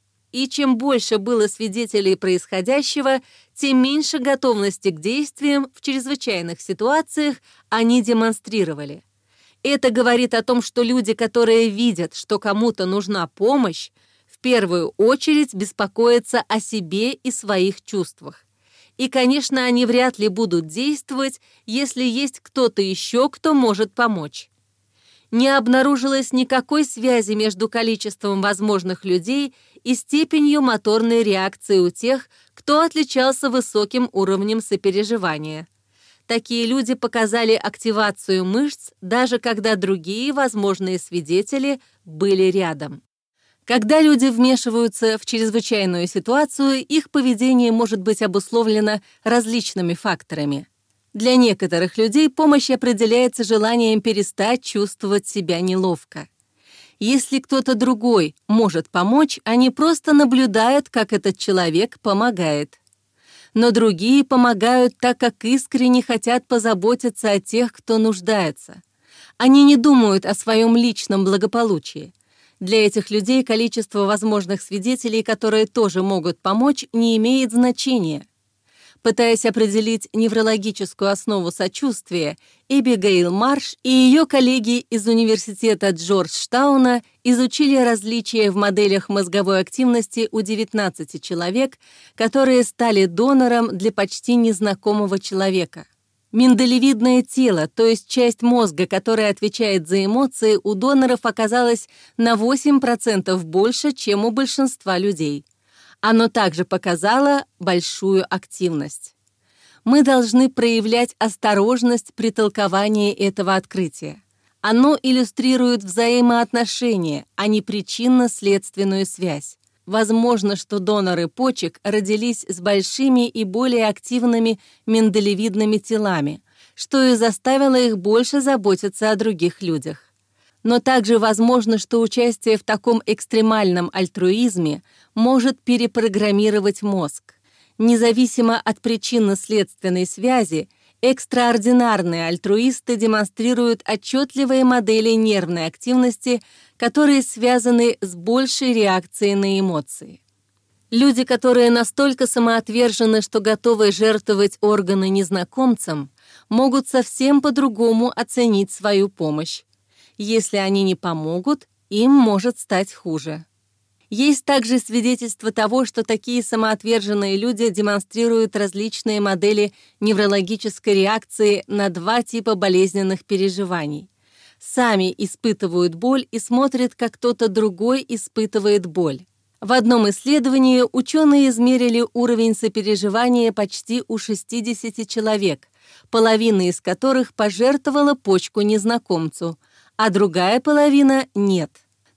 И чем больше было свидетелей происходящего, тем меньше готовности к действиям в чрезвычайных ситуациях они демонстрировали. Это говорит о том, что люди, которые видят, что кому-то нужна помощь, в первую очередь беспокоятся о себе и своих чувствах. И, конечно, они вряд ли будут действовать, если есть кто-то еще, кто может помочь. Не обнаружилось никакой связи между количеством возможных людей и степенью моторной реакции у тех, кто отличался высоким уровнем сопереживания. Такие люди показали активацию мышц, даже когда другие возможные свидетели были рядом. Когда люди вмешиваются в чрезвычайную ситуацию, их поведение может быть обусловлено различными факторами. Для некоторых людей помощь определяется желанием перестать чувствовать себя неловко. Если кто-то другой может помочь, они просто наблюдают, как этот человек помогает. Но другие помогают так, как искренне хотят позаботиться о тех, кто нуждается. Они не думают о своем личном благополучии. Для этих людей количество возможных свидетелей, которые тоже могут помочь, не имеет значения. Пытаясь определить неврологическую основу сочувствия, Эбигейл Марш и ее коллеги из университета Джорджтауна изучили различия в моделях мозговой активности у 19 человек, которые стали донором для почти незнакомого человека. Миндалевидное тело, то есть часть мозга, которая отвечает за эмоции, у доноров оказалось на 8% больше, чем у большинства людей. Оно также показало большую активность. Мы должны проявлять осторожность при толковании этого открытия. Оно иллюстрирует взаимоотношения, а не причинно-следственную связь. Возможно, что доноры почек родились с большими и более активными миндалевидными телами, что и заставило их больше заботиться о других людях. Но также возможно, что участие в таком экстремальном альтруизме может перепрограммировать мозг. Независимо от причинно-следственной связи, экстраординарные альтруисты демонстрируют отчетливые модели нервной активности, которые связаны с большей реакцией на эмоции. Люди, которые настолько самоотвержены, что готовы жертвовать органы незнакомцам, могут совсем по-другому оценить свою помощь. Если они не помогут, им может стать хуже. Есть также свидетельства того, что такие самоотверженные люди демонстрируют различные модели неврологической реакции на 2 типа болезненных переживаний. Сами испытывают боль и смотрят, как кто-то другой испытывает боль. В одном исследовании ученые измерили уровень сопереживания почти у 60 человек, половина из которых пожертвовала почку незнакомцу, а другая половина — нет.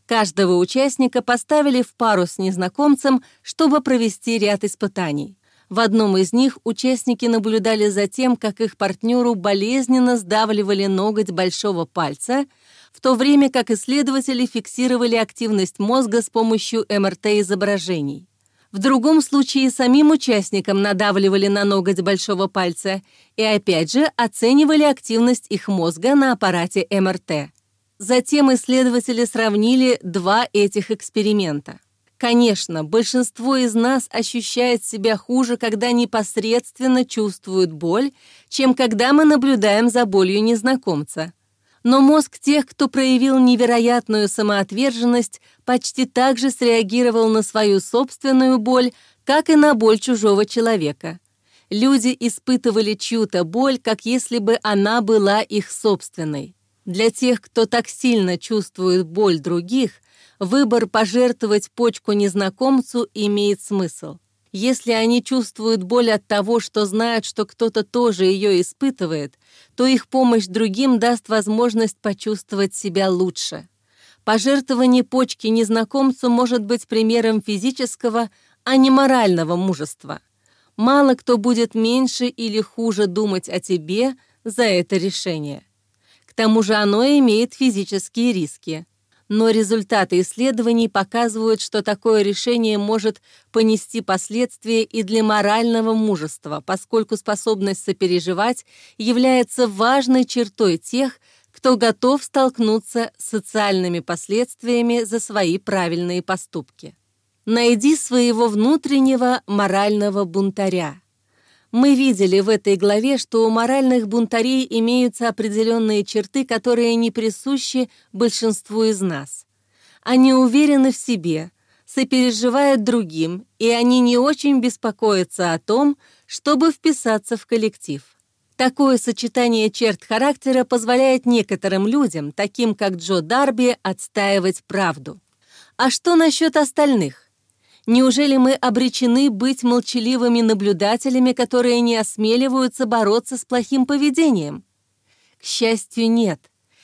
Каждого участника поставили в пару с незнакомцем, чтобы провести ряд испытаний. В одном из них участники наблюдали за тем, как их партнеру болезненно сдавливали ноготь большого пальца, в то время как исследователи фиксировали активность мозга с помощью МРТ-изображений. В другом случае самим участникам надавливали на ноготь большого пальца и опять же оценивали активность их мозга на аппарате МРТ. Затем исследователи сравнили два этих эксперимента. Конечно, большинство из нас ощущает себя хуже, когда непосредственно чувствуют боль, чем когда мы наблюдаем за болью незнакомца. Но мозг тех, кто проявил невероятную самоотверженность, почти так же среагировал на свою собственную боль, как и на боль чужого человека. Люди испытывали чью-то боль, как если бы она была их собственной. Для тех, кто так сильно чувствует боль других, выбор пожертвовать почку незнакомцу имеет смысл. Если они чувствуют боль от того, что знают, что кто-то тоже ее испытывает, то их помощь другим даст возможность почувствовать себя лучше. Пожертвование почки незнакомцу может быть примером физического, а не морального мужества. Мало кто будет меньше или хуже думать о тебе за это решение. К тому же оно имеет физические риски. Но результаты исследований показывают, что такое решение может понести последствия и для морального мужества, поскольку способность сопереживать является важной чертой тех, кто готов столкнуться с социальными последствиями за свои правильные поступки. Найди своего внутреннего морального бунтаря. Мы видели в этой главе, что у моральных бунтарей имеются определенные черты, которые не присущи большинству из нас. Они уверены в себе, сопереживают другим, и они не очень беспокоятся о том, чтобы вписаться в коллектив. Такое сочетание черт характера позволяет некоторым людям, таким как Джо Дарби, отстаивать правду. А что насчет остальных? Неужели мы обречены быть молчаливыми наблюдателями, которые не осмеливаются бороться с плохим поведением? К счастью, нет.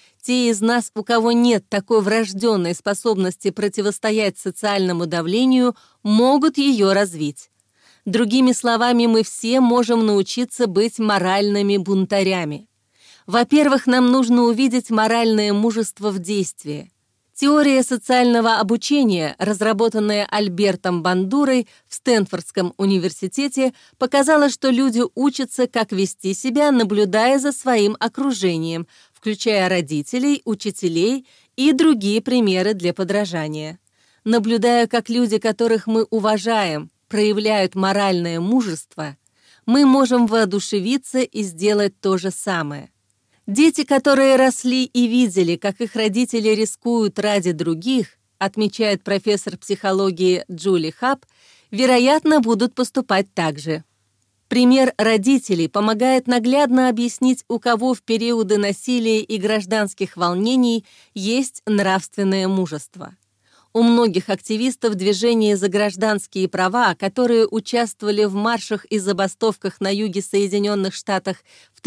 Те из нас, у кого нет такой врожденной способности противостоять социальному давлению, могут ее развить. Другими словами, мы все можем научиться быть моральными бунтарями. Во-первых, нам нужно увидеть моральное мужество в действии. Теория социального обучения, разработанная Альбертом Бандурой в Стэнфордском университете, показала, что люди учатся, как вести себя, наблюдая за своим окружением, включая родителей, учителей и другие примеры для подражания. Наблюдая, как люди, которых мы уважаем, проявляют моральное мужество, мы можем воодушевиться и сделать то же самое. Дети, которые росли и видели, как их родители рискуют ради других, отмечает профессор психологии Джули Хабб, вероятно, будут поступать так же. Пример родителей помогает наглядно объяснить, у кого в периоды насилия и гражданских волнений есть нравственное мужество. У многих активистов движения за гражданские права, которые участвовали в маршах и забастовках на юге Соединенных Штатов в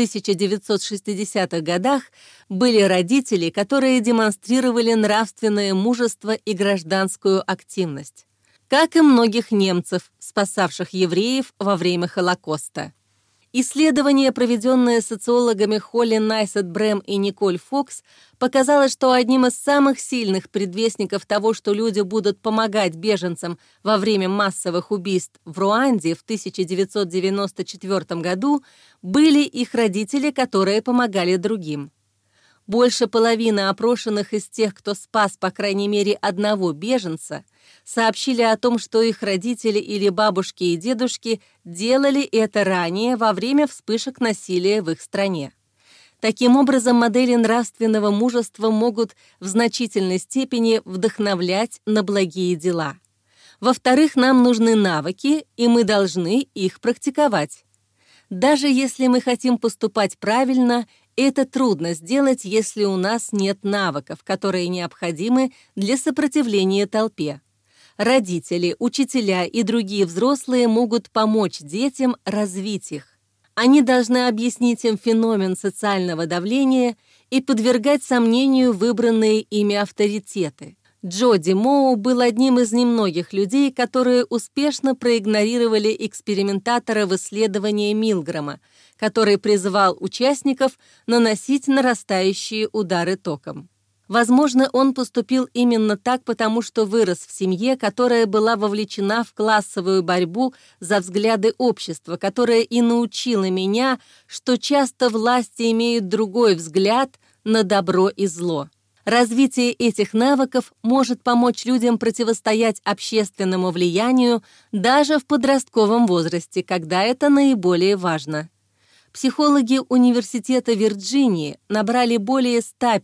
1960-х годах, были родители, которые демонстрировали нравственное мужество и гражданскую активность, как и многих немцев, спасавших евреев во время Холокоста. Исследование, проведенное социологами Холли Найсет Брэм и Николь Фокс, показало, что одним из самых сильных предвестников того, что люди будут помогать беженцам во время массовых убийств в Руанде в 1994 году, были их родители, которые помогали другим. Больше половины опрошенных из тех, кто спас по крайней мере одного беженца, сообщили о том, что их родители или бабушки и дедушки делали это ранее во время вспышек насилия в их стране. Таким образом, модели нравственного мужества могут в значительной степени вдохновлять на благие дела. Во-вторых, нам нужны навыки, и мы должны их практиковать. Даже если мы хотим поступать правильно, это трудно сделать, если у нас нет навыков, которые необходимы для сопротивления толпе. Родители, учителя и другие взрослые могут помочь детям развить их. Они должны объяснить им феномен социального давления и подвергать сомнению выбранные ими авторитеты. Джоди Моу был одним из немногих людей, которые успешно проигнорировали экспериментатора в исследовании Милгрома, который призывал участников наносить нарастающие удары током. Возможно, он поступил именно так, потому что вырос в семье, которая была вовлечена в классовую борьбу за взгляды общества, которая и научила меня, что часто власти имеют другой взгляд на добро и зло. Развитие этих навыков может помочь людям противостоять общественному влиянию даже в подростковом возрасте, когда это наиболее важно. Психологи Университета Вирджинии набрали более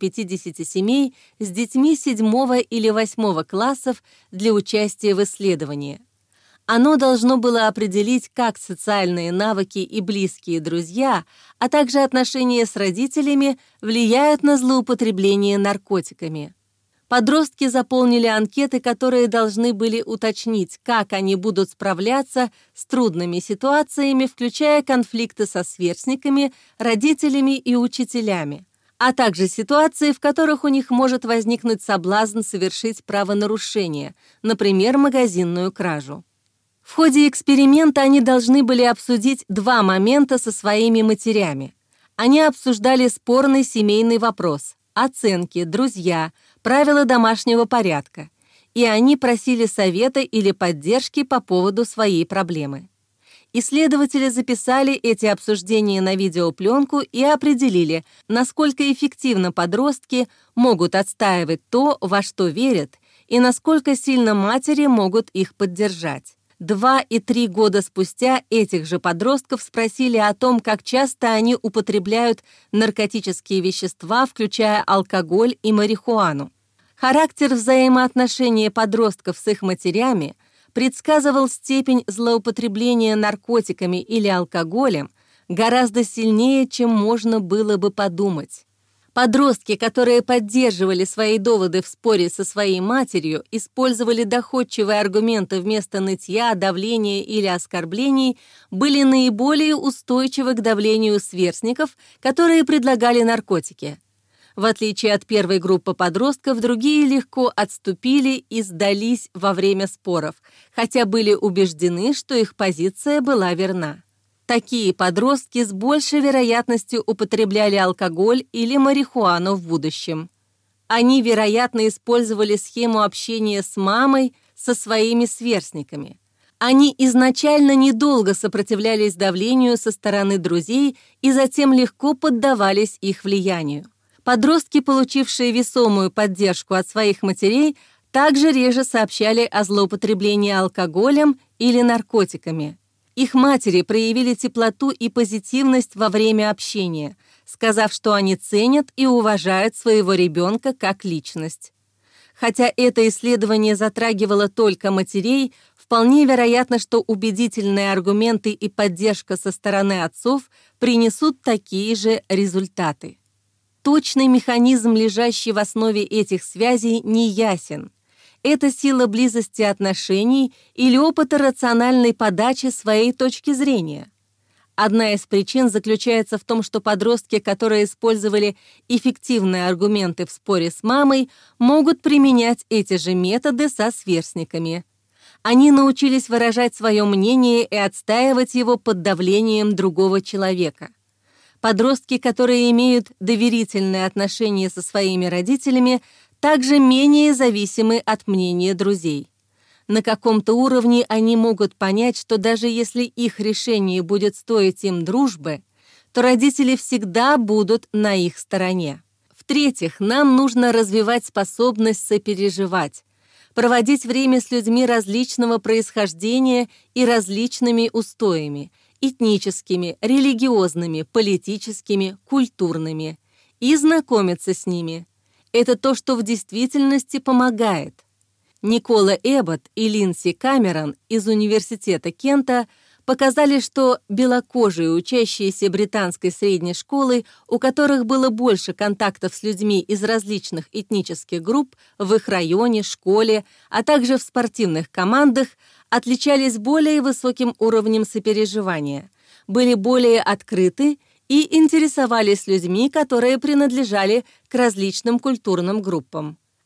150 семей с детьми 7 или 8 классов для участия в исследовании. Оно должно было определить, как социальные навыки и близкие друзья, а также отношения с родителями влияют на злоупотребление наркотиками. Подростки заполнили анкеты, которые должны были уточнить, как они будут справляться с трудными ситуациями, включая конфликты со сверстниками, родителями и учителями, а также ситуации, в которых у них может возникнуть соблазн совершить правонарушение, например, магазинную кражу. В ходе эксперимента они должны были обсудить 2 момента со своими матерями. Они обсуждали спорный семейный вопрос, оценки, друзья, правила домашнего порядка, и они просили совета или поддержки по поводу своей проблемы. Исследователи записали эти обсуждения на видеопленку и определили, насколько эффективно подростки могут отстаивать то, во что верят, и насколько сильно матери могут их поддержать. 2 и 3 года спустя этих же подростков спросили о том, как часто они употребляют наркотические вещества, включая алкоголь и марихуану. Характер взаимоотношения подростков с их матерями предсказывал степень злоупотребления наркотиками или алкоголем гораздо сильнее, чем можно было бы подумать. Подростки, которые поддерживали свои доводы в споре со своей матерью, использовали доходчивые аргументы вместо нытья, давления или оскорблений, были наиболее устойчивы к давлению сверстников, которые предлагали наркотики. В отличие от первой группы подростков, другие легко отступили и сдались во время споров, хотя были убеждены, что их позиция была верна. Такие подростки с большей вероятностью употребляли алкоголь или марихуану в будущем. Они, вероятно, использовали схему общения с мамой со своими сверстниками. Они изначально недолго сопротивлялись давлению со стороны друзей и затем легко поддавались их влиянию. Подростки, получившие весомую поддержку от своих матерей, также реже сообщали о злоупотреблении алкоголем или наркотиками. Их матери проявили теплоту и позитивность во время общения, сказав, что они ценят и уважают своего ребенка как личность. Хотя это исследование затрагивало только матерей, вполне вероятно, что убедительные аргументы и поддержка со стороны отцов принесут такие же результаты. Точный механизм, лежащий в основе этих связей, не ясен. Это сила близости отношений или опыта рациональной подачи своей точки зрения. Одна из причин заключается в том, что подростки, которые использовали эффективные аргументы в споре с мамой, могут применять эти же методы со сверстниками. Они научились выражать свое мнение и отстаивать его под давлением другого человека. Подростки, которые имеют доверительные отношения со своими родителями, также менее зависимы от мнения друзей. На каком-то уровне они могут понять, что даже если их решение будет стоить им дружбы, то родители всегда будут на их стороне. В-третьих, нам нужно развивать способность сопереживать, проводить время с людьми различного происхождения и различными устоями, этническими, религиозными, политическими, культурными, и знакомиться с ними. Это то, что в действительности помогает. Никола Эббот и Линдси Камерон из Университета Кента показали, что белокожие, учащиеся британской средней школы, у которых было больше контактов с людьми из различных этнических групп в их районе, школе, а также в спортивных командах, отличались более высоким уровнем сопереживания, были более открыты и интересовались людьми, которые принадлежали к различным культурным группам.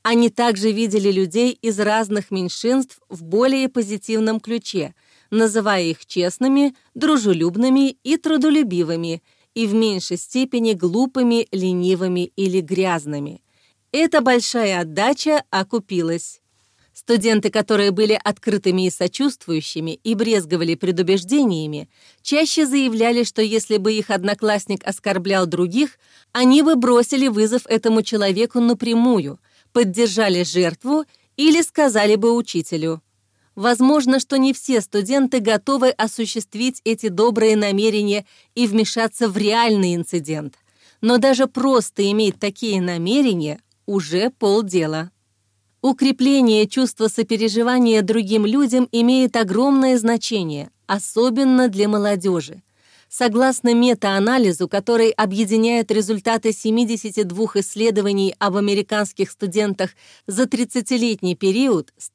Они также видели людей из разных меньшинств в более позитивном ключе, называя их честными, дружелюбными и трудолюбивыми, и в меньшей степени глупыми, ленивыми или грязными. Эта большая отдача окупилась. Студенты, которые были открытыми и сочувствующими и брезговали предубеждениями, чаще заявляли, что если бы их одноклассник оскорблял других, они бы бросили вызов этому человеку напрямую, поддержали жертву или сказали бы учителю. Возможно, что не все студенты готовы осуществить эти добрые намерения и вмешаться в реальный инцидент, но даже просто иметь такие намерения уже полдела. Укрепление чувства сопереживания другим людям имеет огромное значение, особенно для молодежи. Согласно мета-анализу, который объединяет результаты 72 исследований об американских студентах за 30-летний период с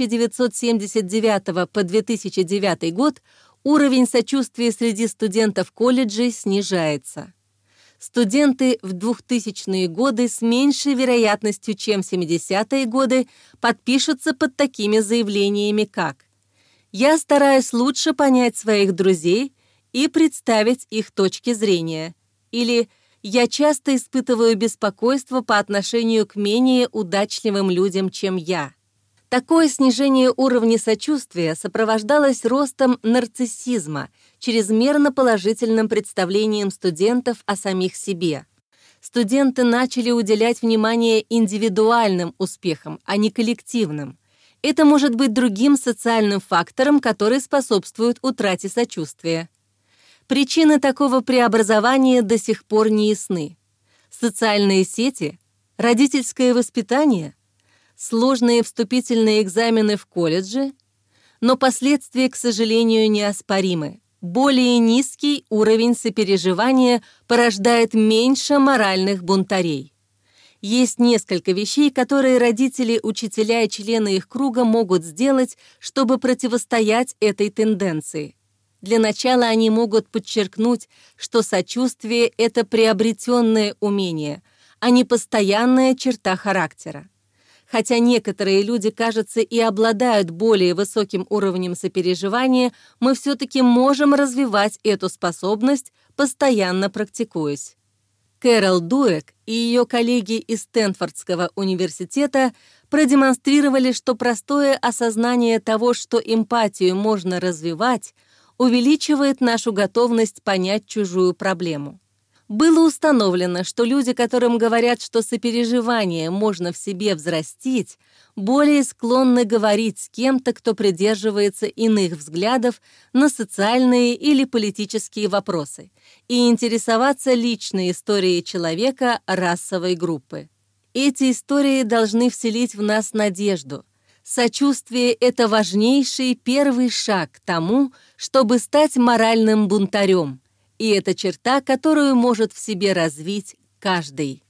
1979 по 2009 год, уровень сочувствия среди студентов колледжей снижается. Студенты в 2000-е годы с меньшей вероятностью, чем в 70-е годы, подпишутся под такими заявлениями, как «Я стараюсь лучше понять своих друзей и представить их точки зрения», или «Я часто испытываю беспокойство по отношению к менее удачливым людям, чем я». Такое снижение уровня сочувствия сопровождалось ростом нарциссизма, чрезмерно положительным представлением студентов о самих себе. Студенты начали уделять внимание индивидуальным успехам, а не коллективным. Это может быть другим социальным фактором, который способствует утрате сочувствия. Причины такого преобразования до сих пор не ясны. Социальные сети, родительское воспитание, сложные вступительные экзамены в колледже, но последствия, к сожалению, неоспоримы. Более низкий уровень сопереживания порождает меньше моральных бунтарей. Есть несколько вещей, которые родители, учителя и члены их круга могут сделать, чтобы противостоять этой тенденции. Для начала они могут подчеркнуть, что сочувствие — это приобретенное умение, а не постоянная черта характера. Хотя некоторые люди, кажется, и обладают более высоким уровнем сопереживания, мы все-таки можем развивать эту способность, постоянно практикуясь. Кэрол Дуэк и ее коллеги из Стэнфордского университета продемонстрировали, что простое осознание того, что эмпатию можно развивать, увеличивает нашу готовность понять чужую проблему. Было установлено, что люди, которым говорят, что сопереживание можно в себе взрастить, более склонны говорить с кем-то, кто придерживается иных взглядов на социальные или политические вопросы, и интересоваться личной историей человека расовой группы. Эти истории должны вселить в нас надежду. Сочувствие — это важнейший первый шаг к тому, чтобы стать моральным бунтарем. И это черта, которую может в себе развить каждый.